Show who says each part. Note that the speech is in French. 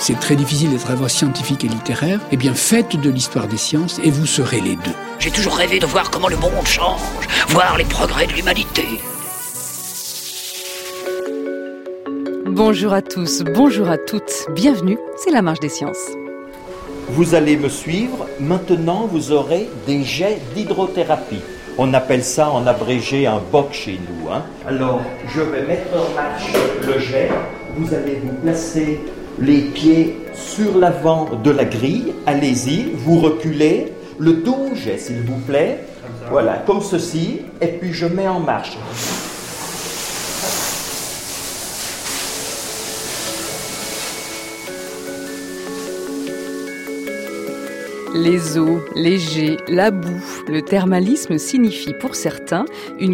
Speaker 1: c'est très difficile d'être à la fois scientifique et littéraire, eh bien faites de l'histoire des sciences et vous serez les deux.
Speaker 2: J'ai toujours rêvé de voir comment le monde change, voir les progrès de l'humanité.
Speaker 3: Bonjour à tous, bonjour à toutes, bienvenue, c'est la Marche des Sciences.
Speaker 4: Vous allez me suivre, maintenant vous aurez des jets d'hydrothérapie. On appelle ça en abrégé un BOC chez nous. Alors, je vais mettre en marche le jet. Vous allez vous placer les pieds sur l'avant de la grille. Allez-y, vous reculez. Le dos jet, s'il vous plaît. Voilà, comme ceci. Et puis je mets en marche.
Speaker 3: Les eaux, les jets, la boue, le thermalisme signifie pour certains une